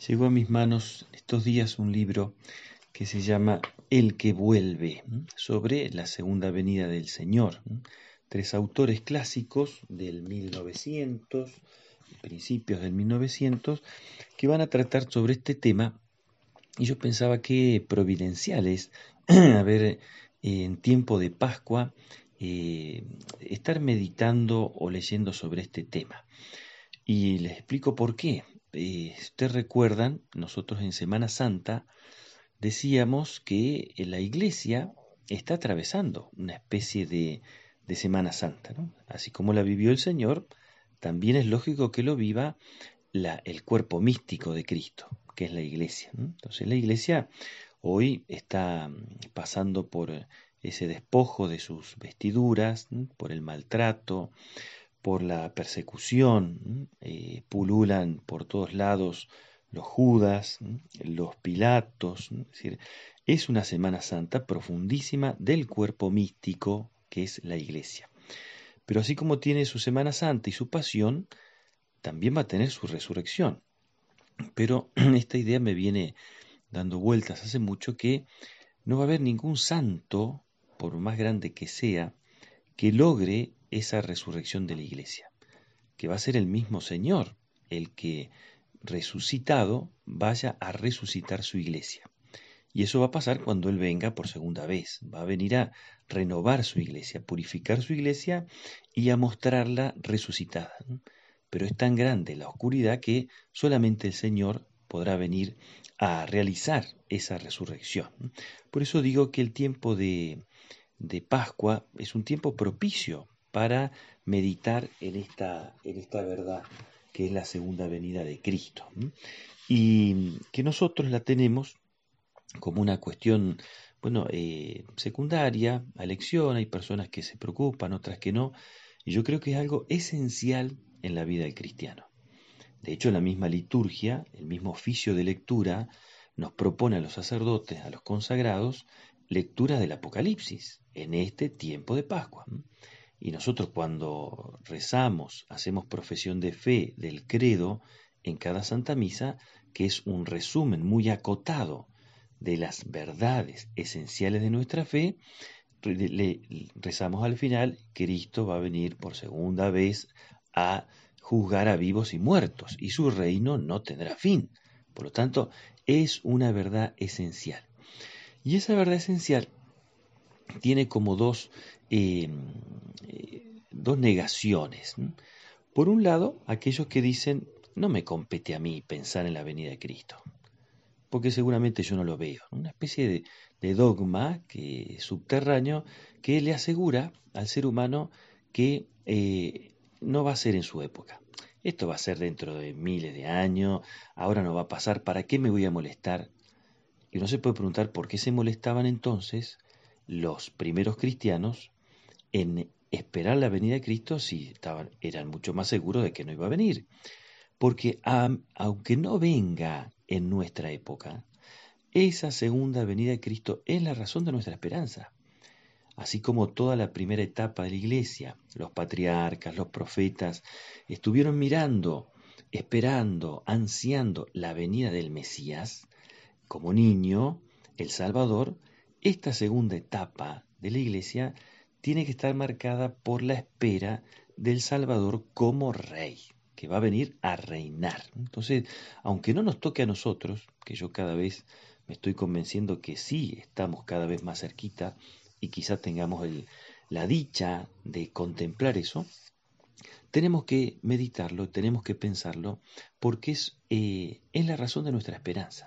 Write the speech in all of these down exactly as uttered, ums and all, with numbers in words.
Llegó a mis manos estos días un libro que se llama El que vuelve, ¿m? Sobre la segunda venida del Señor. ¿m? Tres autores clásicos del mil novecientos, principios del mil novecientos, que van a tratar sobre este tema. Y yo pensaba que providencial es haber eh, en tiempo de Pascua eh, estar meditando o leyendo sobre este tema. Y les explico por qué. Eh, ustedes recuerdan, nosotros en Semana Santa decíamos que la iglesia está atravesando una especie de, de Semana Santa, ¿no? Así como la vivió el Señor, también es lógico que lo viva la, el cuerpo místico de Cristo, que es la iglesia, ¿no? Entonces la iglesia hoy está mm, pasando por ese despojo de sus vestiduras, ¿no? Por el maltrato, por la persecución, eh, pululan por todos lados los Judas, los Pilatos, es decir, es una Semana Santa profundísima del cuerpo místico que es la Iglesia. Pero así como tiene su Semana Santa y su pasión, también va a tener su resurrección. Pero esta idea me viene dando vueltas hace mucho que no va a haber ningún santo, por más grande que sea, que logre esa resurrección de la Iglesia, que va a ser el mismo Señor el que resucitado vaya a resucitar su iglesia. Y eso va a pasar cuando Él venga por segunda vez. Va a venir a renovar su iglesia, a purificar su iglesia y a mostrarla resucitada. Pero es tan grande la oscuridad que solamente el Señor podrá venir a realizar esa resurrección. Por eso digo que el tiempo de, de Pascua es un tiempo propicio para meditar en esta, en esta verdad que es la segunda venida de Cristo. ¿m? Y que nosotros la tenemos como una cuestión, bueno, eh, secundaria, a elección, hay personas que se preocupan, otras que no, y yo creo que es algo esencial en la vida del cristiano. De hecho, la misma liturgia, el mismo oficio de lectura, nos propone a los sacerdotes, a los consagrados, lectura del Apocalipsis en este tiempo de Pascua. Y nosotros cuando rezamos, hacemos profesión de fe del credo en cada Santa Misa, que es un resumen muy acotado de las verdades esenciales de nuestra fe, le rezamos al final, Cristo va a venir por segunda vez a juzgar a vivos y muertos, y su reino no tendrá fin. Por lo tanto, es una verdad esencial. Y esa verdad esencial tiene como dos, eh, eh, dos negaciones. ¿no? Por un lado, aquellos que dicen, no me compete a mí pensar en la venida de Cristo, porque seguramente yo no lo veo. Una especie de, de dogma que, subterráneo que le asegura al ser humano que eh, no va a ser en su época. Esto va a ser dentro de miles de años, ahora no va a pasar, ¿para qué me voy a molestar? Y uno se puede preguntar por qué se molestaban entonces los primeros cristianos en esperar la venida de Cristo si estaban, eran mucho más seguros de que no iba a venir. Porque a, aunque no venga en nuestra época, esa segunda venida de Cristo es la razón de nuestra esperanza. Así como toda la primera etapa de la iglesia, los patriarcas, los profetas, estuvieron mirando, esperando, ansiando la venida del Mesías, como niño, el Salvador, esta segunda etapa de la iglesia tiene que estar marcada por la espera del Salvador como rey, que va a venir a reinar. Entonces, aunque no nos toque a nosotros, que yo cada vez me estoy convenciendo que sí estamos cada vez más cerquita y quizás tengamos el, la dicha de contemplar eso, tenemos que meditarlo, tenemos que pensarlo, porque es, eh, es la razón de nuestra esperanza.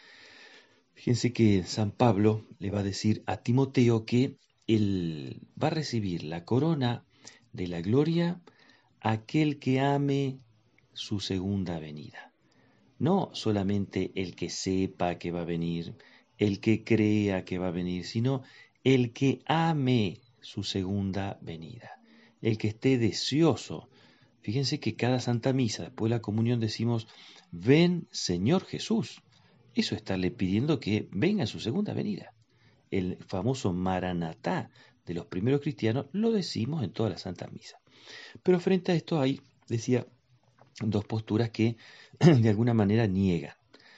Fíjense que San Pablo le va a decir a Timoteo que él va a recibir la corona de la gloria aquel que ame su segunda venida. No solamente el que sepa que va a venir, el que crea que va a venir, sino el que ame su segunda venida, el que esté deseoso. Fíjense que cada Santa Misa, después de la comunión, decimos, ven Señor Jesús. Eso es estarle pidiendo que venga su segunda venida. El famoso Maranatá de los primeros cristianos lo decimos en toda la Santa Misa. Pero frente a esto hay, decía, dos posturas que de alguna manera niegan.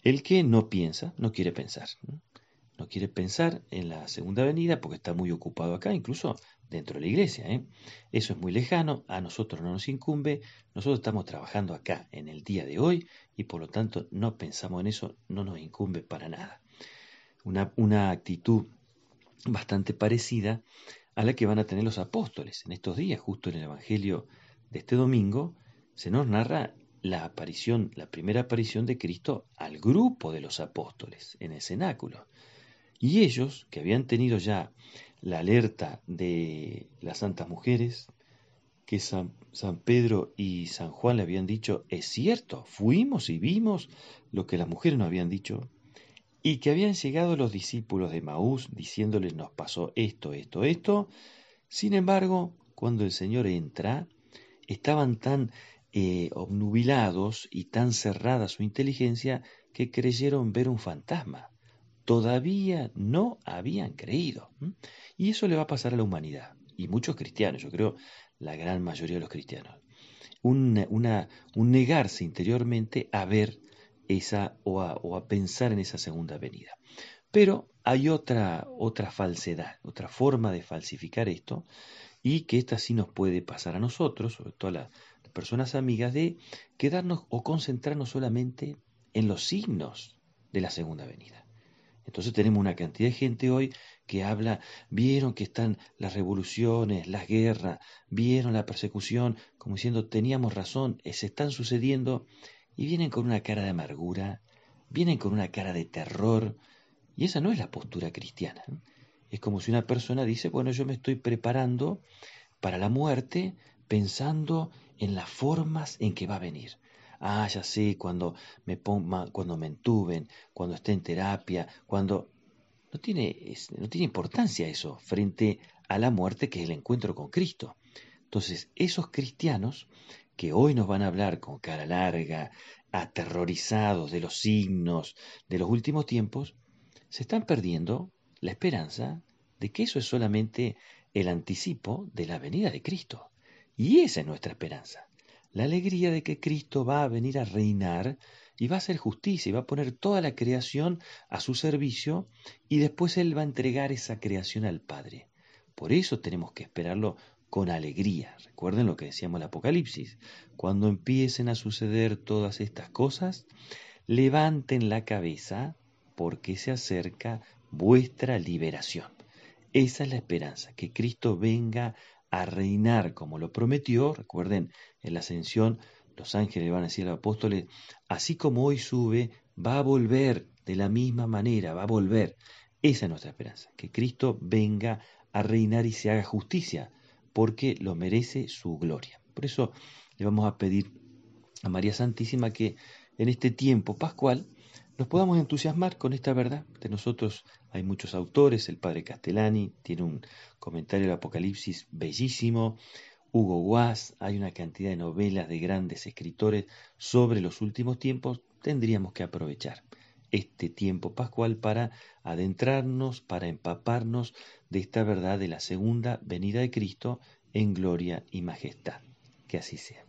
El que no piensa, no quiere pensar. ¿no? No quiere pensar en la segunda venida porque está muy ocupado acá, incluso dentro de la iglesia. ¿eh? Eso es muy lejano, a nosotros no nos incumbe, nosotros estamos trabajando acá en el día de hoy y por lo tanto no pensamos en eso, no nos incumbe para nada. Una, una actitud bastante parecida a la que van a tener los apóstoles. En estos días, justo en el Evangelio de este domingo, se nos narra la aparición, la primera aparición de Cristo al grupo de los apóstoles en el cenáculo. Y ellos, que habían tenido ya la alerta de las santas mujeres, que San, San Pedro y San Juan le habían dicho, es cierto, fuimos y vimos lo que las mujeres nos habían dicho, y que habían llegado los discípulos de Maús diciéndoles nos pasó esto, esto, esto. Sin embargo, cuando el Señor entra, estaban tan eh, obnubilados y tan cerrada su inteligencia que creyeron ver un fantasma. Todavía no habían creído. ¿m? Y eso le va a pasar a la humanidad. Y muchos cristianos, yo creo la gran mayoría de los cristianos. Un, una, un negarse interiormente a ver esa o a, o a pensar en esa segunda venida. Pero hay otra, otra falsedad, otra forma de falsificar esto, y que esta sí nos puede pasar a nosotros, sobre todo a las personas amigas, de quedarnos o concentrarnos solamente en los signos de la segunda venida. Entonces tenemos una cantidad de gente hoy que habla, vieron que están las revoluciones, las guerras, vieron la persecución, como diciendo, teníamos razón, se están sucediendo, y vienen con una cara de amargura, vienen con una cara de terror, y esa no es la postura cristiana. ¿no? Es como si una persona dice, bueno, yo me estoy preparando para la muerte pensando en las formas en que va a venir. Ah, ya sé, cuando me ponga, cuando me entuben, cuando esté en terapia, cuando... No tiene, es- no tiene importancia eso frente a la muerte que es el encuentro con Cristo. Entonces, esos cristianos que hoy nos van a hablar con cara larga, aterrorizados de los signos de los últimos tiempos, se están perdiendo la esperanza de que eso es solamente el anticipo de la venida de Cristo. Y esa es nuestra esperanza. La alegría de que Cristo va a venir a reinar y va a hacer justicia y va a poner toda la creación a su servicio y después Él va a entregar esa creación al Padre. Por eso tenemos que esperarlo con alegría. Recuerden lo que decíamos en el Apocalipsis. Cuando empiecen a suceder todas estas cosas, levanten la cabeza porque se acerca vuestra liberación. Esa es la esperanza, que Cristo venga a reinar como lo prometió. Recuerden, en la ascensión los ángeles van a decir a los apóstoles, así como hoy sube, va a volver de la misma manera, va a volver. Esa es nuestra esperanza, que Cristo venga a reinar y se haga justicia, porque lo merece su gloria. Por eso le vamos a pedir a María Santísima que en este tiempo pascual nos podamos entusiasmar con esta verdad. De nosotros hay muchos autores, el padre Castellani tiene un comentario del Apocalipsis bellísimo, Hugo Guas, hay una cantidad de novelas de grandes escritores sobre los últimos tiempos, tendríamos que aprovechar este tiempo pascual para adentrarnos, para empaparnos de esta verdad de la segunda venida de Cristo en gloria y majestad. Que así sea.